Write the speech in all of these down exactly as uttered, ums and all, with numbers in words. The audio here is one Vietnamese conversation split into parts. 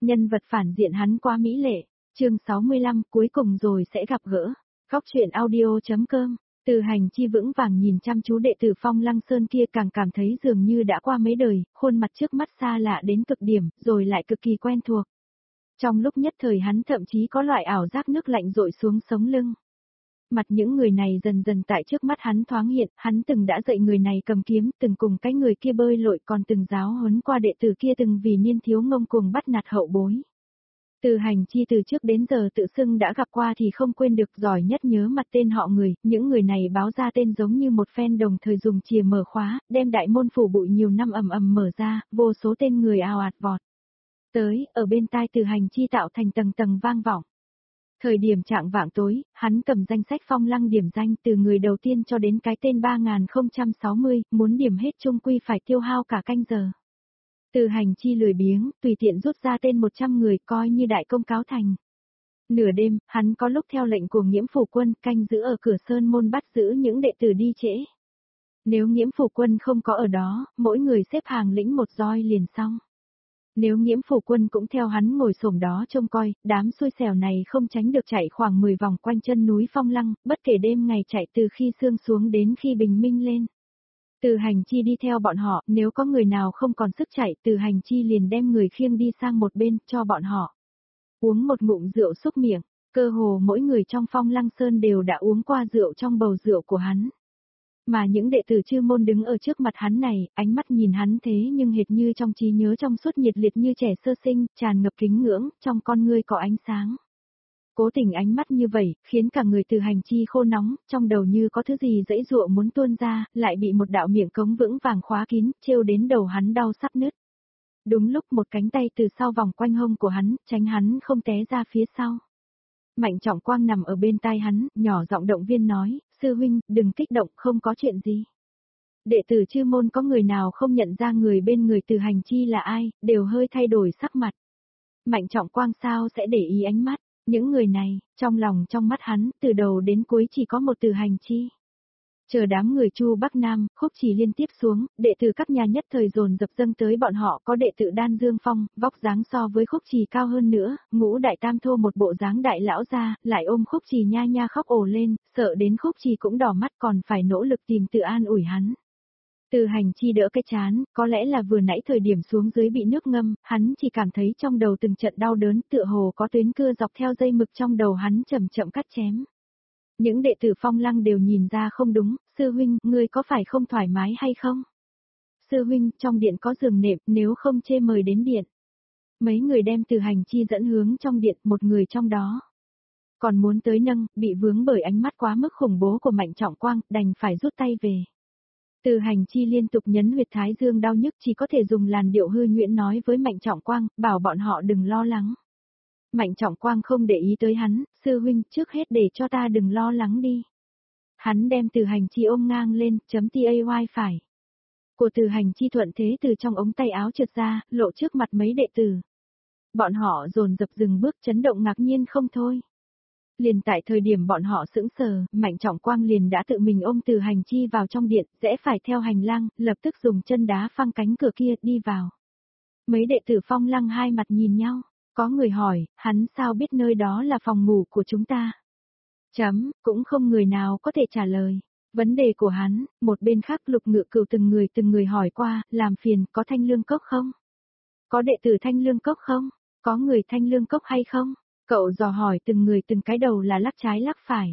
Nhân vật phản diện hắn quá mỹ lệ. Chương sáu mươi lăm, cuối cùng rồi sẽ gặp gỡ. Góc truyện audio.com. Từ Hành Chi vững vàng nhìn chăm chú đệ tử Phong Lăng Sơn kia, càng cảm thấy dường như đã qua mấy đời, khuôn mặt trước mắt xa lạ đến cực điểm, rồi lại cực kỳ quen thuộc. Trong lúc nhất thời hắn thậm chí có loại ảo giác nước lạnh dội xuống sống lưng. Mặt những người này dần dần tại trước mắt hắn thoáng hiện, hắn từng đã dạy người này cầm kiếm, từng cùng cái người kia bơi lội, còn từng giáo huấn qua đệ tử kia, từng vì niên thiếu ngông cuồng bắt nạt hậu bối. Từ Hành Chi từ trước đến giờ tự xưng đã gặp qua thì không quên được, giỏi nhất nhớ mặt tên họ người, những người này báo ra tên giống như một phen đồng thời dùng chìa mở khóa, đem đại môn phủ bụi nhiều năm ầm ầm mở ra, vô số tên người ào ạt vọt tới, ở bên tai Từ Hành Chi tạo thành tầng tầng vang vọng. Thời điểm chạng vạng tối, hắn cầm danh sách Phong Lăng điểm danh từ người đầu tiên cho đến cái tên ba nghìn không trăm sáu mươi, muốn điểm hết chung quy phải tiêu hao cả canh giờ. Từ Hành Chi lười biếng, tùy tiện rút ra tên một trăm người, coi như đại công cáo thành. Nửa đêm, hắn có lúc theo lệnh của Nghiễm Phủ Quân canh giữ ở cửa sơn môn bắt giữ những đệ tử đi trễ. Nếu Nghiễm Phủ Quân không có ở đó, mỗi người xếp hàng lĩnh một roi liền xong. Nếu Nghiễm Phủ Quân cũng theo hắn ngồi xổm đó trông coi, đám xui xẻo này không tránh được chạy khoảng mười vòng quanh chân núi Phong Lăng, bất kể đêm ngày chạy từ khi sương xuống đến khi bình minh lên. Từ Hành Chi đi theo bọn họ, nếu có người nào không còn sức chạy, Từ Hành Chi liền đem người khiêng đi sang một bên, cho bọn họ uống một ngụm rượu xúc miệng. Cơ hồ mỗi người trong Phong Lăng Sơn đều đã uống qua rượu trong bầu rượu của hắn. Mà những đệ tử chư môn đứng ở trước mặt hắn này, ánh mắt nhìn hắn thế nhưng hệt như trong trí nhớ trong suốt, nhiệt liệt như trẻ sơ sinh, tràn ngập kính ngưỡng, trong con ngươi có ánh sáng. Cố tình ánh mắt như vậy, khiến cả người Từ Hành Chi khô nóng, trong đầu như có thứ gì dãy dụa muốn tuôn ra, lại bị một đạo miệng cống vững vàng khóa kín, trêu đến đầu hắn đau sắp nứt. Đúng lúc một cánh tay từ sau vòng quanh hông của hắn, tránh hắn không té ra phía sau. Mạnh Trọng Quang nằm ở bên tai hắn, nhỏ giọng động viên nói, sư huynh, đừng kích động, không có chuyện gì. Đệ tử chư môn có người nào không nhận ra người bên người Từ Hành Chi là ai, đều hơi thay đổi sắc mặt. Mạnh Trọng Quang sao sẽ để ý ánh mắt, những người này, trong lòng trong mắt hắn, từ đầu đến cuối chỉ có một Từ Hành Chi. Chờ đám người Chu Bắc Nam, Khúc Trì liên tiếp xuống, đệ tử các nhà nhất thời dồn dập dâng tới bọn họ, có đệ tử Đan Dương Phong, vóc dáng so với Khúc Trì cao hơn nữa, Ngũ Đại Tam Thô một bộ dáng đại lão ra, lại ôm Khúc Trì nha nha khóc ồ lên, sợ đến Khúc Trì cũng đỏ mắt, còn phải nỗ lực tìm tự an ủi hắn. Từ Hành Chi đỡ cái chán, có lẽ là vừa nãy thời điểm xuống dưới bị nước ngâm, hắn chỉ cảm thấy trong đầu từng trận đau đớn, tựa hồ có tuyến cưa dọc theo dây mực trong đầu hắn chậm chậm cắt chém. Những đệ tử Phong Lăng đều nhìn ra không đúng, sư huynh, ngươi có phải không thoải mái hay không? Sư huynh, trong điện có giường nệm, nếu không chê mời đến điện. Mấy người đem Từ Hành Chi dẫn hướng trong điện, một người trong đó còn muốn tới nâng, bị vướng bởi ánh mắt quá mức khủng bố của Mạnh Trọng Quang, đành phải rút tay về. Từ Hành Chi liên tục nhấn huyệt thái dương đau nhức, chỉ có thể dùng làn điệu hư nhuyễn nói với Mạnh Trọng Quang, bảo bọn họ đừng lo lắng. Mạnh Trọng Quang không để ý tới hắn, sư huynh, trước hết để cho ta đừng lo lắng đi. Hắn đem Từ Hành Chi ôm ngang lên, chấm tay phải của Từ Hành Chi thuận thế từ trong ống tay áo trượt ra, lộ trước mặt mấy đệ tử. Bọn họ dồn dập dừng bước, chấn động ngạc nhiên không thôi. Liền tại thời điểm bọn họ sững sờ, Mạnh Trọng Quang liền đã tự mình ôm Từ Hành Chi vào trong điện, rẽ phải theo hành lang, lập tức dùng chân đá phăng cánh cửa kia, đi vào. Mấy đệ tử Phong Lăng hai mặt nhìn nhau. Có người hỏi, hắn sao biết nơi đó là phòng ngủ của chúng ta? Chấm, cũng không người nào có thể trả lời. Vấn đề của hắn, một bên khác Lục Ngự Cửu từng người từng người hỏi qua, làm phiền, có Thanh Lương Cốc không? Có đệ tử Thanh Lương Cốc không? Có người Thanh Lương Cốc hay không? Cậu dò hỏi từng người từng cái đầu là lắc trái lắc phải.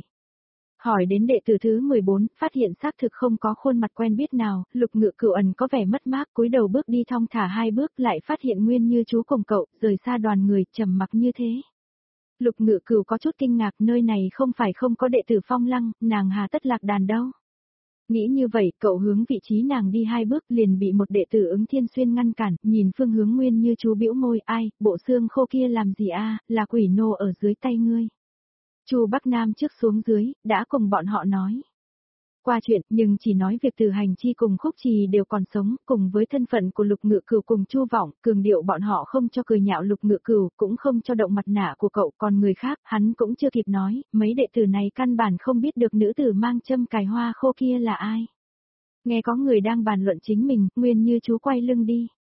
Hỏi đến đệ tử thứ mười bốn, phát hiện xác thực không có khuôn mặt quen biết nào, Lục Ngự Cửu ẩn có vẻ mất mát, cúi đầu bước đi thong thả hai bước, lại phát hiện Nguyên Như chú cùng cậu, rời xa đoàn người, trầm mặc như thế. Lục Ngự Cửu có chút kinh ngạc, nơi này không phải không có đệ tử Phong Lăng, nàng hà tất lạc đàn đâu. Nghĩ như vậy, cậu hướng vị trí nàng đi hai bước, liền bị một đệ tử Ứng Thiên Xuyên ngăn cản, nhìn phương hướng Nguyên Như chú bĩu môi, ai, bộ xương khô kia làm gì a, là quỷ nô ở dưới tay ngươi. Chu Bắc Nam trước xuống dưới, đã cùng bọn họ nói qua chuyện, nhưng chỉ nói việc Từ Hành Chi cùng Khúc Trì đều còn sống, cùng với thân phận của Lục Ngự Cửu cùng Chu Vọng, cường điệu bọn họ không cho cười nhạo Lục Ngự Cửu, cũng không cho động mặt nạ của cậu, còn người khác, hắn cũng chưa kịp nói, mấy đệ tử này căn bản không biết được nữ tử mang châm cài hoa khô kia là ai. Nghe có người đang bàn luận chính mình, Nguyên Như chú quay lưng đi.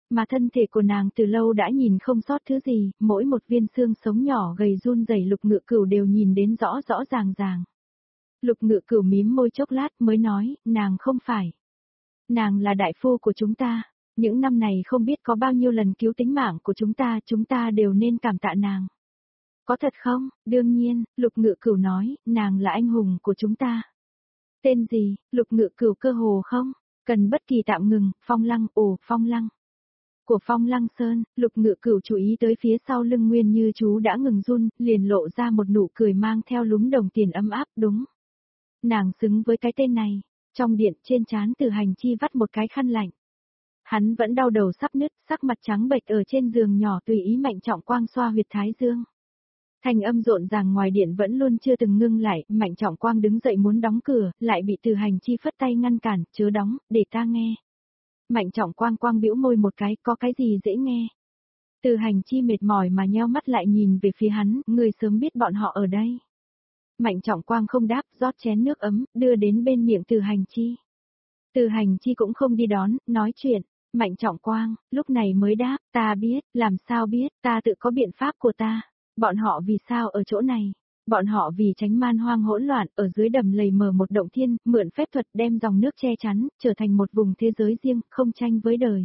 Mà thân thể của nàng từ lâu đã nhìn không sót thứ gì, mỗi một viên xương sống nhỏ gầy run rẩy Lục Ngự Cửu đều nhìn đến rõ rõ ràng ràng. Lục Ngự Cửu mím môi chốc lát mới nói, nàng không phải. Nàng là đại phu của chúng ta, những năm này không biết có bao nhiêu lần cứu tính mạng của chúng ta, chúng ta đều nên cảm tạ nàng. Có thật không? Đương nhiên, Lục Ngự Cửu nói, nàng là anh hùng của chúng ta. Tên gì? Lục Ngự Cửu cơ hồ không? Cần bất kỳ tạm ngừng, Phong Lăng, ồ, Phong Lăng. Của Phong Lăng Sơn, Lục Ngự Cửu chú ý tới phía sau lưng Nguyên Như chú đã ngừng run, liền lộ ra một nụ cười mang theo lúm đồng tiền ấm áp, đúng. Nàng xứng với cái tên này. Trong điện trên trán Từ Hành Chi vắt một cái khăn lạnh. Hắn vẫn đau đầu sắp nứt, sắc mặt trắng bệch ở trên giường nhỏ tùy ý Mạnh Trọng Quang xoa huyệt thái dương. Thanh âm rộn ràng ngoài điện vẫn luôn chưa từng ngưng lại, Mạnh Trọng Quang đứng dậy muốn đóng cửa, lại bị Từ Hành Chi phất tay ngăn cản, chớ đóng, để ta nghe. Mạnh Trọng Quang quang bĩu môi một cái, có cái gì dễ nghe. Từ Hành Chi mệt mỏi mà nheo mắt lại nhìn về phía hắn, người sớm biết bọn họ ở đây. Mạnh Trọng Quang không đáp, rót chén nước ấm, đưa đến bên miệng Từ Hành Chi. Từ Hành Chi cũng không đi đón, nói chuyện. Mạnh Trọng Quang, lúc này mới đáp, ta biết, làm sao biết, ta tự có biện pháp của ta. Bọn họ vì sao ở chỗ này? Bọn họ vì tránh man hoang hỗn loạn, ở dưới đầm lầy mở một động thiên, mượn phép thuật đem dòng nước che chắn, trở thành một vùng thế giới riêng, không tranh với đời.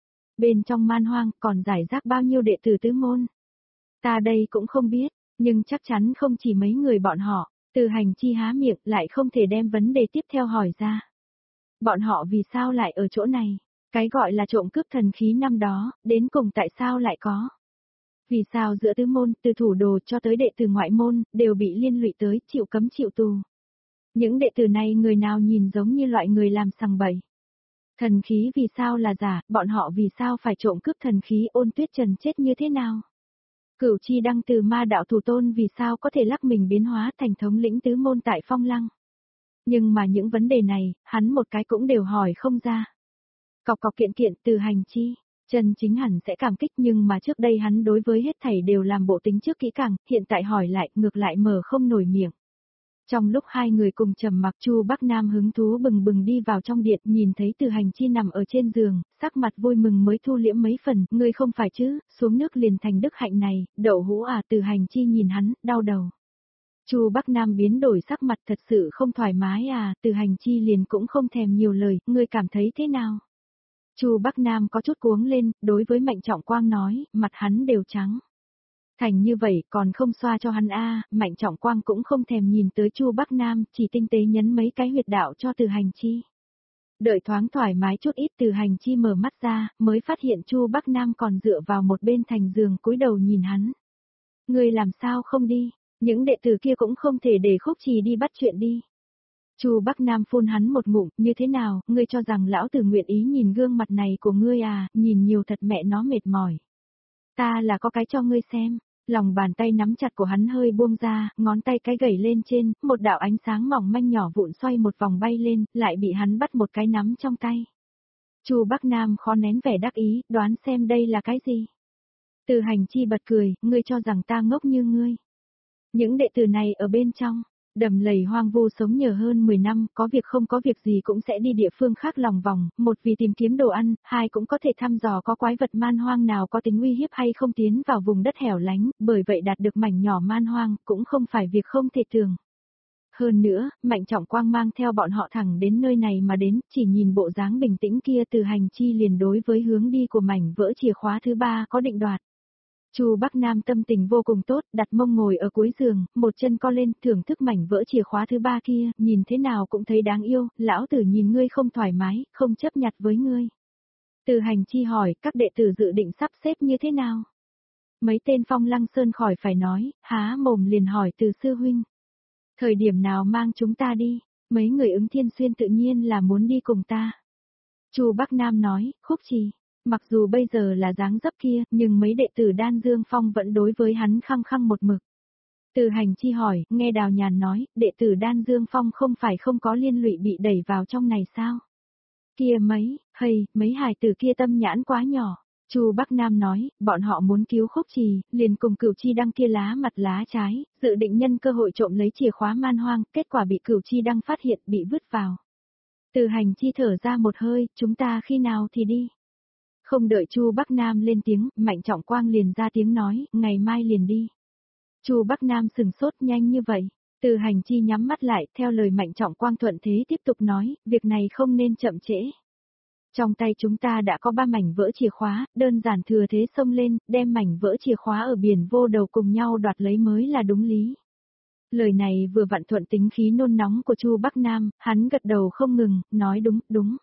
Bên trong man hoang còn giải rác bao nhiêu đệ tử tứ môn? Ta đây cũng không biết, nhưng chắc chắn không chỉ mấy người bọn họ. Từ Hành Chi há miệng lại không thể đem vấn đề tiếp theo hỏi ra. Bọn họ vì sao lại ở chỗ này? Cái gọi là trộm cướp thần khí năm đó, đến cùng tại sao lại có? Vì sao giữa tứ môn, từ thủ đồ cho tới đệ tử ngoại môn, đều bị liên lụy tới, chịu cấm chịu tù? Những đệ tử này người nào nhìn giống như loại người làm sằng bậy? Thần khí vì sao là giả, bọn họ vì sao phải trộm cướp thần khí? Ôn Tuyết Trần chết như thế nào? Cửu Chi Đăng từ ma đạo thủ tôn vì sao có thể lắc mình biến hóa thành thống lĩnh tứ môn tại Phong Lăng? Nhưng mà những vấn đề này, hắn một cái cũng đều hỏi không ra. Cọc cọc kiện kiện Từ Hành Chi, Trần Chính hẳn sẽ cảm kích, nhưng mà trước đây hắn đối với hết thảy đều làm bộ tính trước kỹ càng, hiện tại hỏi lại, ngược lại mở không nổi miệng. Trong lúc hai người cùng trầm mặc, Chu Bắc Nam hứng thú bừng bừng đi vào trong điện, nhìn thấy Từ Hành Chi nằm ở trên giường, sắc mặt vui mừng mới thu liễm mấy phần, ngươi không phải chứ, xuống nước liền thành đức hạnh này, đậu hũ à. Từ Hành Chi nhìn hắn, đau đầu. Chu Bắc Nam biến đổi sắc mặt, thật sự không thoải mái à. Từ Hành Chi liền cũng không thèm nhiều lời, ngươi cảm thấy thế nào? Chu Bắc Nam có chút cuống lên, đối với Mạnh Trọng Quang nói, mặt hắn đều trắng. Thành như vậy còn không xoa cho hắn a. À. Mạnh Trọng Quang cũng không thèm nhìn tới Chu Bắc Nam, chỉ tinh tế nhấn mấy cái huyệt đạo cho Từ Hành Chi. Đợi thoáng thoải mái chút ít, Từ Hành Chi mở mắt ra, mới phát hiện Chu Bắc Nam còn dựa vào một bên thành giường cúi đầu nhìn hắn. Ngươi làm sao không đi, những đệ tử kia cũng không thể để Khúc Trì đi bắt chuyện đi. Chu Bắc Nam phun hắn một ngụm, như thế nào, ngươi cho rằng lão tử nguyện ý nhìn gương mặt này của ngươi à, nhìn nhiều thật mẹ nó mệt mỏi. Ta là có cái cho ngươi xem. Lòng bàn tay nắm chặt của hắn hơi buông ra, ngón tay cái gẩy lên trên, một đạo ánh sáng mỏng manh nhỏ vụn xoay một vòng bay lên, lại bị hắn bắt một cái nắm trong tay. Chu Bắc Nam khó nén vẻ đắc ý, đoán xem đây là cái gì. Từ Hành Chi bật cười, ngươi cho rằng ta ngốc như ngươi. Những đệ tử này ở bên trong đầm lầy hoang vu sống nhờ hơn mười năm, có việc không có việc gì cũng sẽ đi địa phương khác lòng vòng, một vì tìm kiếm đồ ăn, hai cũng có thể thăm dò có quái vật man hoang nào có tính uy hiếp hay không tiến vào vùng đất hẻo lánh, bởi vậy đạt được mảnh nhỏ man hoang, cũng không phải việc không thể tưởng. Hơn nữa, Mạnh Trọng Quang mang theo bọn họ thẳng đến nơi này mà đến, chỉ nhìn bộ dáng bình tĩnh kia, Từ Hành Chi liền đối với hướng đi của mảnh vỡ chìa khóa thứ ba có định đoạt. Chu Bắc Nam tâm tình vô cùng tốt, đặt mông ngồi ở cuối giường, một chân co lên, thưởng thức mảnh vỡ chìa khóa thứ ba kia, nhìn thế nào cũng thấy đáng yêu, lão tử nhìn ngươi không thoải mái, không chấp nhặt với ngươi. Từ Hành Chi hỏi, các đệ tử dự định sắp xếp như thế nào? Mấy tên Phong Lăng Sơn khỏi phải nói, há mồm liền hỏi Từ sư huynh. Thời điểm nào mang chúng ta đi? Mấy người ứng Thiên Xuyên tự nhiên là muốn đi cùng ta. Chu Bắc Nam nói, Khúc Trì. Mặc dù bây giờ là dáng dấp kia, nhưng mấy đệ tử Đan Dương Phong vẫn đối với hắn khăng khăng một mực. Từ Hành Chi hỏi, nghe Đào Nhàn nói, đệ tử Đan Dương Phong không phải không có liên lụy bị đẩy vào trong này sao? Kia mấy, hay, mấy hài tử kia tâm nhãn quá nhỏ. Chu Bắc Nam nói, bọn họ muốn cứu Khúc Trì, liền cùng Cửu Chi Đăng kia lá mặt lá trái, dự định nhân cơ hội trộm lấy chìa khóa man hoang, kết quả bị Cửu Chi Đăng phát hiện bị vứt vào. Từ Hành Chi thở ra một hơi, chúng ta khi nào thì đi? Không đợi Chu Bắc Nam lên tiếng, Mạnh Trọng Quang liền ra tiếng nói, ngày mai liền đi. Chu Bắc Nam sừng sốt, nhanh như vậy. Từ Hành Chi nhắm mắt lại, theo lời Mạnh Trọng Quang thuận thế tiếp tục nói, việc này không nên chậm trễ. Trong tay chúng ta đã có ba mảnh vỡ chìa khóa, đơn giản thừa thế xông lên, đem mảnh vỡ chìa khóa ở biển vô đầu cùng nhau đoạt lấy mới là đúng lý. Lời này vừa vặn thuận tính khí nôn nóng của Chu Bắc Nam, hắn gật đầu không ngừng, nói đúng, đúng.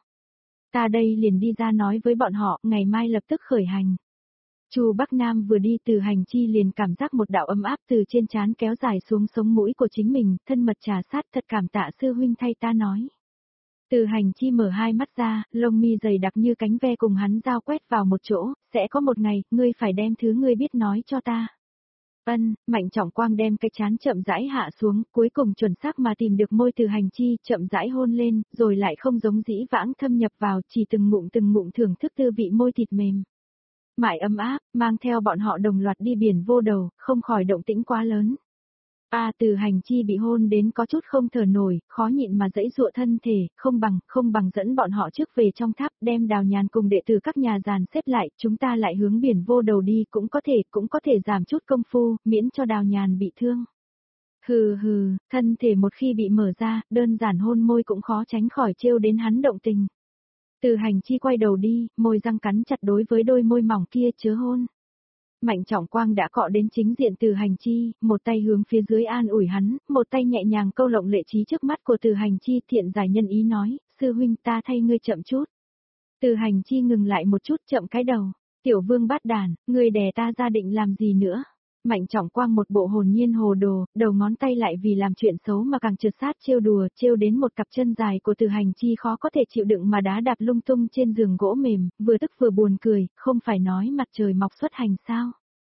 Ta đây liền đi ra nói với bọn họ, ngày mai lập tức khởi hành. Chu Bắc Nam vừa đi Từ Hành Chi liền cảm giác một đạo ấm áp từ trên trán kéo dài xuống sống mũi của chính mình, thân mật trà sát, thật cảm tạ sư huynh thay ta nói. Từ Hành Chi mở hai mắt ra, lông mi dày đặc như cánh ve cùng hắn giao quét vào một chỗ, sẽ có một ngày, ngươi phải đem thứ ngươi biết nói cho ta. Ân, Mạnh Trọng Quang đem cái chán chậm rãi hạ xuống, cuối cùng chuẩn xác mà tìm được môi Từ Hành Chi, chậm rãi hôn lên, rồi lại không giống dĩ vãng thâm nhập vào, chỉ từng ngụm từng ngụm thưởng thức tư vị môi thịt mềm. Mãi ấm áp, mang theo bọn họ đồng loạt đi biển vô đầu, không khỏi động tĩnh quá lớn. A à, Từ Hành Chi bị hôn đến có chút không thở nổi, khó nhịn mà dãy dụa thân thể, không bằng, không bằng dẫn bọn họ trước về trong tháp, đem Đào Nhàn cùng đệ tử các nhà giàn xếp lại, chúng ta lại hướng biển vô đầu đi, cũng có thể, cũng có thể giảm chút công phu, miễn cho Đào Nhàn bị thương. Hừ hừ, thân thể một khi bị mở ra, đơn giản hôn môi cũng khó tránh khỏi trêu đến hắn động tình. Từ Hành Chi quay đầu đi, môi răng cắn chặt đối với đôi môi mỏng kia chớ hôn. Mạnh Trọng Quang đã cọ đến chính diện Từ Hành Chi, một tay hướng phía dưới an ủi hắn, một tay nhẹ nhàng câu lộng lệ trí trước mắt của Từ Hành Chi, thiện giải nhân ý nói, sư huynh ta thay ngươi chậm chút. Từ Hành Chi ngừng lại một chút, chậm cái đầu, tiểu vương bát đàn, ngươi đè ta ra định làm gì nữa. Mạnh Trọng Quang một bộ hồn nhiên hồ đồ, đầu ngón tay lại vì làm chuyện xấu mà càng trượt sát trêu đùa, trêu đến một cặp chân dài của Từ Hành Chi khó có thể chịu đựng mà đá đạp lung tung trên giường gỗ mềm, vừa tức vừa buồn cười, không phải nói mặt trời mọc xuất hành sao.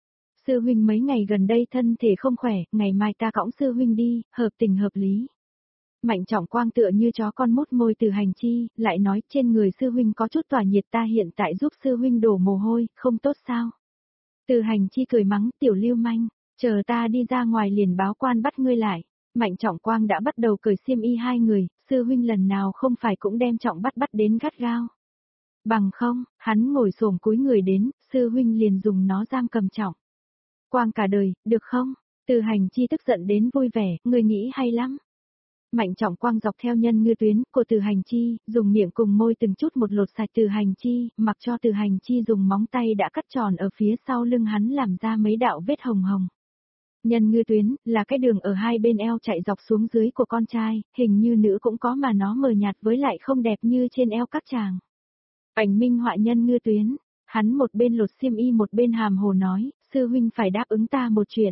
Sư huynh mấy ngày gần đây thân thể không khỏe, ngày mai ta cõng sư huynh đi, hợp tình hợp lý. Mạnh Trọng Quang tựa như chó con mút môi Từ Hành Chi, lại nói trên người sư huynh có chút tỏa nhiệt, ta hiện tại giúp sư huynh đổ mồ hôi, không tốt sao. Từ Hành Chi cười mắng, tiểu lưu manh, chờ ta đi ra ngoài liền báo quan bắt ngươi lại. Mạnh Trọng Quang đã bắt đầu cởi xiêm y hai người, sư huynh lần nào không phải cũng đem Trọng bắt bắt đến gắt gao. Bằng không, hắn ngồi xổm cúi người đến, sư huynh liền dùng nó giam cầm Trọng. Quang cả đời, được không? Từ Hành Chi tức giận đến vui vẻ, người nghĩ hay lắm. Mạnh Trọng Quang dọc theo nhân ngư tuyến của Từ Hành Chi, dùng miệng cùng môi từng chút một lột sạch Từ Hành Chi, mặc cho Từ Hành Chi dùng móng tay đã cắt tròn ở phía sau lưng hắn làm ra mấy đạo vết hồng hồng. Nhân ngư tuyến, là cái đường ở hai bên eo chạy dọc xuống dưới của con trai, hình như nữ cũng có mà nó mờ nhạt với lại không đẹp như trên eo các chàng. Ảnh minh họa nhân ngư tuyến, hắn một bên lột xiêm y một bên hàm hồ nói, sư huynh phải đáp ứng ta một chuyện.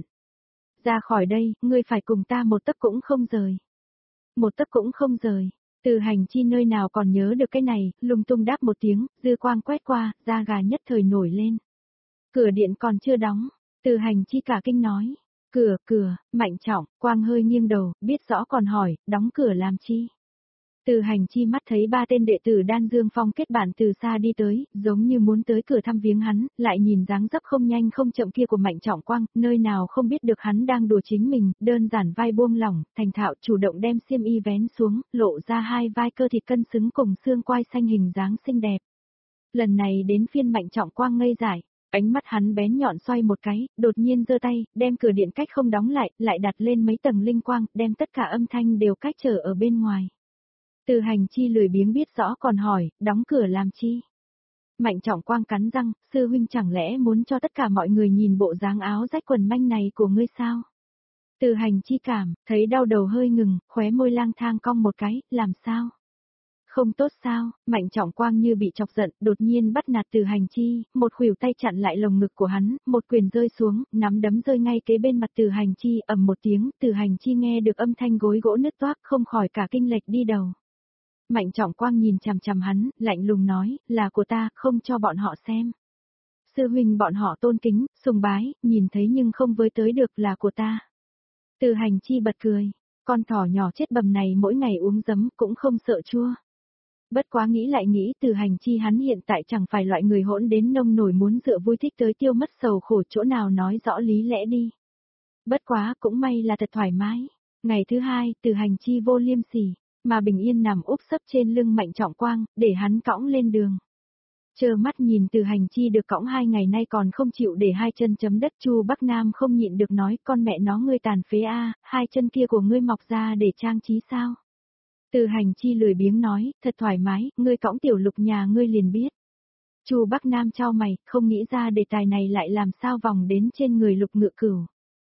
Ra khỏi đây, ngươi phải cùng ta một tấc cũng không rời. Một tấc cũng không rời. Từ Hành Chi nơi nào còn nhớ được cái này, lung tung đáp một tiếng, dư quang quét qua, da gà nhất thời nổi lên. Cửa điện còn chưa đóng, Từ Hành Chi cả kinh nói. Cửa, cửa, Mạnh Trọng, Quang hơi nghiêng đầu, biết rõ còn hỏi, đóng cửa làm chi? Từ Hành Chi mắt thấy ba tên đệ tử Đan Dương Phong kết bạn từ xa đi tới, giống như muốn tới cửa thăm viếng hắn, lại nhìn dáng dấp không nhanh không chậm kia của Mạnh Trọng Quang, nơi nào không biết được hắn đang đùa chính mình, đơn giản vai buông lỏng, thành thạo chủ động đem xiêm y vén xuống, lộ ra hai vai cơ thịt cân xứng cùng xương quai xanh hình dáng xinh đẹp. Lần này đến phiên Mạnh Trọng Quang ngây dại, ánh mắt hắn bén nhọn xoay một cái, đột nhiên giơ tay, đem cửa điện cách không đóng lại, lại đặt lên mấy tầng linh quang, đem tất cả âm thanh đều cách trở ở bên ngoài. Từ Hành Chi lười biếng biết rõ còn hỏi, đóng cửa làm chi? Mạnh Trọng Quang cắn răng, sư huynh chẳng lẽ muốn cho tất cả mọi người nhìn bộ dáng áo rách quần manh này của ngươi sao? Từ Hành Chi cảm, thấy đau đầu hơi ngừng, khóe môi lang thang cong một cái, làm sao? Không tốt sao? Mạnh Trọng Quang như bị chọc giận, đột nhiên bắt nạt Từ Hành Chi, một khuỷu tay chặn lại lồng ngực của hắn, một quyền rơi xuống, nắm đấm rơi ngay kế bên mặt Từ Hành Chi, ầm một tiếng, Từ Hành Chi nghe được âm thanh gối gỗ nứt toác, không khỏi cả kinh lệch đi đầu. Mạnh Trọng Quang nhìn chằm chằm hắn, lạnh lùng nói, là của ta, không cho bọn họ xem. Sư huynh bọn họ tôn kính, sùng bái, nhìn thấy nhưng không với tới được là của ta. Từ Hành Chi bật cười, con thỏ nhỏ chết bầm này mỗi ngày uống giấm cũng không sợ chua. Bất quá nghĩ lại nghĩ Từ Hành Chi hắn hiện tại chẳng phải loại người hỗn đến nông nổi muốn dựa vui thích tới tiêu mất sầu khổ chỗ nào nói rõ lý lẽ đi. Bất quá cũng may là thật thoải mái. Ngày thứ hai, Từ Hành Chi vô liêm sỉ, mà bình yên nằm úp sấp trên lưng Mạnh Trọng Quang, để hắn cõng lên đường. Trơ mắt nhìn Từ Hành Chi được cõng hai ngày nay còn không chịu để hai chân chấm đất, Chu Bắc Nam không nhịn được nói, con mẹ nó ngươi tàn phế a, hai chân kia của ngươi mọc ra để trang trí sao? Từ Hành Chi lười biếng nói, thật thoải mái, ngươi cõng tiểu lục nhà ngươi liền biết. Chu Bắc Nam chau mày, không nghĩ ra đề tài này lại làm sao vòng đến trên người Lục Ngự Cửu.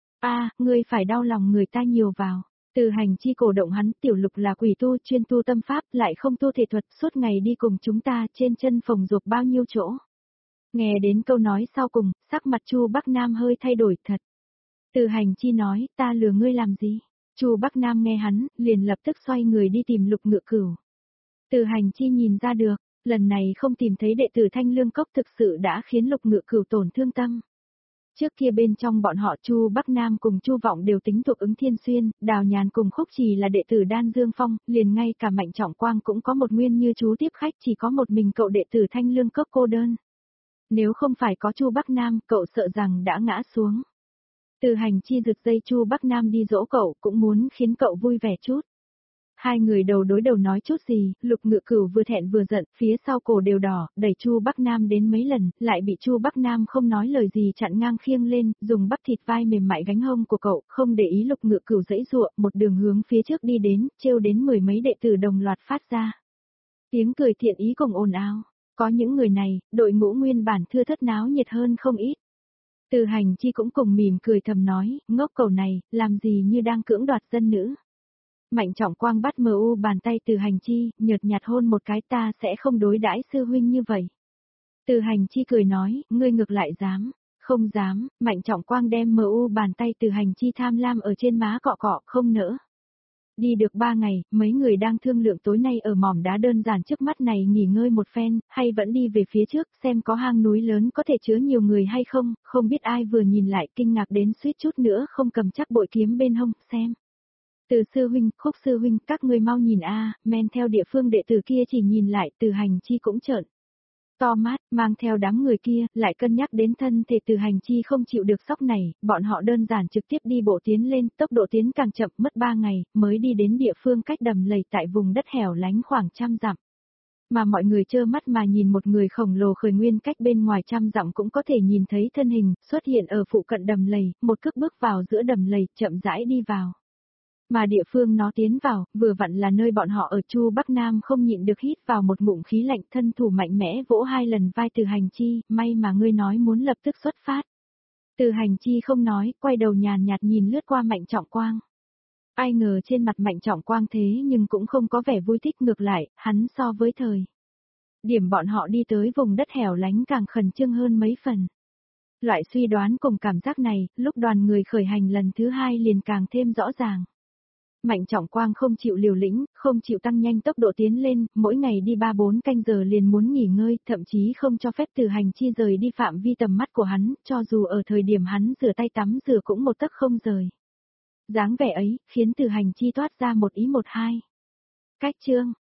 A, ngươi phải đau lòng người ta nhiều vào. Từ Hành Chi cổ động hắn, tiểu Lục là quỷ tu chuyên tu tâm pháp, lại không tu thể thuật, suốt ngày đi cùng chúng ta, trên chân phồng rộp bao nhiêu chỗ. Nghe đến câu nói sau cùng, sắc mặt Chu Bắc Nam hơi thay đổi thật. Từ Hành Chi nói, ta lừa ngươi làm gì? Chu Bắc Nam nghe hắn, liền lập tức xoay người đi tìm Lục Ngự Cửu. Từ Hành Chi nhìn ra được, lần này không tìm thấy đệ tử Thanh Lương Cốc thực sự đã khiến Lục Ngự Cửu tổn thương tâm. Trước kia bên trong bọn họ Chu Bắc Nam cùng Chu Vọng đều tính thuộc ứng Thiên Xuyên, Đào Nhàn cùng Khúc Trì là đệ tử Đan Dương Phong, liền ngay cả Mạnh Trọng Quang cũng có một nguyên như chú tiếp khách, chỉ có một mình cậu đệ tử Thanh Lương Cốc cô đơn. Nếu không phải có Chu Bắc Nam, cậu sợ rằng đã ngã xuống. Từ Hành Chi giật dây Chu Bắc Nam đi dỗ cậu, cũng muốn khiến cậu vui vẻ chút. Hai người đầu đối đầu nói chút gì, Lục Ngự Cửu vừa thẹn vừa giận, phía sau cổ đều đỏ, đẩy Chu Bắc Nam đến mấy lần, lại bị Chu Bắc Nam không nói lời gì chặn ngang khiêng lên, dùng bắp thịt vai mềm mại gánh hông của cậu, không để ý Lục Ngự Cửu dãy dụa, một đường hướng phía trước đi đến, trêu đến mười mấy đệ tử đồng loạt phát ra. Tiếng cười thiện ý cùng ồn ào, có những người này, đội ngũ nguyên bản thưa thớt náo nhiệt hơn không ít. Từ Hành Chi cũng cùng mỉm cười thầm nói, ngốc cầu này, làm gì như đang cưỡng đoạt dân nữ. Mạnh Trọng Quang bắt mờ u bàn tay Từ Hành Chi, nhợt nhạt hôn một cái, ta sẽ không đối đãi sư huynh như vậy. Từ Hành Chi cười nói, ngươi ngược lại dám, không dám, Mạnh Trọng Quang đem mờ u bàn tay Từ Hành Chi tham lam ở trên má cọ cọ, không nỡ. Đi được ba ngày, mấy người đang thương lượng tối nay ở mỏm đá đơn giản trước mắt này nghỉ ngơi một phen, hay vẫn đi về phía trước xem có hang núi lớn có thể chứa nhiều người hay không, không biết ai vừa nhìn lại kinh ngạc đến suýt chút nữa không cầm chắc bội kiếm bên hông, xem. Từ sư huynh, Khúc sư huynh, các ngươi mau nhìn a, men theo địa phương đệ tử kia chỉ nhìn lại, Từ Hành Chi cũng trợn to mắt, mang theo đám người kia, lại cân nhắc đến thân thể Từ Hành Chi không chịu được sốc này, bọn họ đơn giản trực tiếp đi bộ tiến lên, tốc độ tiến càng chậm, mất ba ngày, mới đi đến địa phương cách đầm lầy tại vùng đất hẻo lánh khoảng trăm dặm. Mà mọi người trơ mắt mà nhìn một người khổng lồ khởi nguyên cách bên ngoài trăm dặm cũng có thể nhìn thấy thân hình, xuất hiện ở phụ cận đầm lầy, một cước bước vào giữa đầm lầy, chậm rãi đi vào. Mà địa phương nó tiến vào, vừa vặn là nơi bọn họ ở. Chu Bắc Nam không nhịn được hít vào một ngụm khí lạnh, thân thủ mạnh mẽ vỗ hai lần vai Từ Hành Chi, may mà ngươi nói muốn lập tức xuất phát. Từ Hành Chi không nói, quay đầu nhàn nhạt nhìn lướt qua Mạnh Trọng Quang. Ai ngờ trên mặt Mạnh Trọng Quang thế nhưng cũng không có vẻ vui thích, ngược lại, hắn so với thời điểm bọn họ đi tới vùng đất hẻo lánh càng khẩn trương hơn mấy phần. Loại suy đoán cùng cảm giác này, lúc đoàn người khởi hành lần thứ hai liền càng thêm rõ ràng. Mạnh Trọng Quang không chịu liều lĩnh, không chịu tăng nhanh tốc độ tiến lên, mỗi ngày đi ba bốn canh giờ liền muốn nghỉ ngơi, thậm chí không cho phép Từ Hành Chi rời đi phạm vi tầm mắt của hắn, cho dù ở thời điểm hắn rửa tay tắm rửa cũng một tấc không rời. Dáng vẻ ấy, khiến Từ Hành Chi toát ra một ý một hai. Cách chương,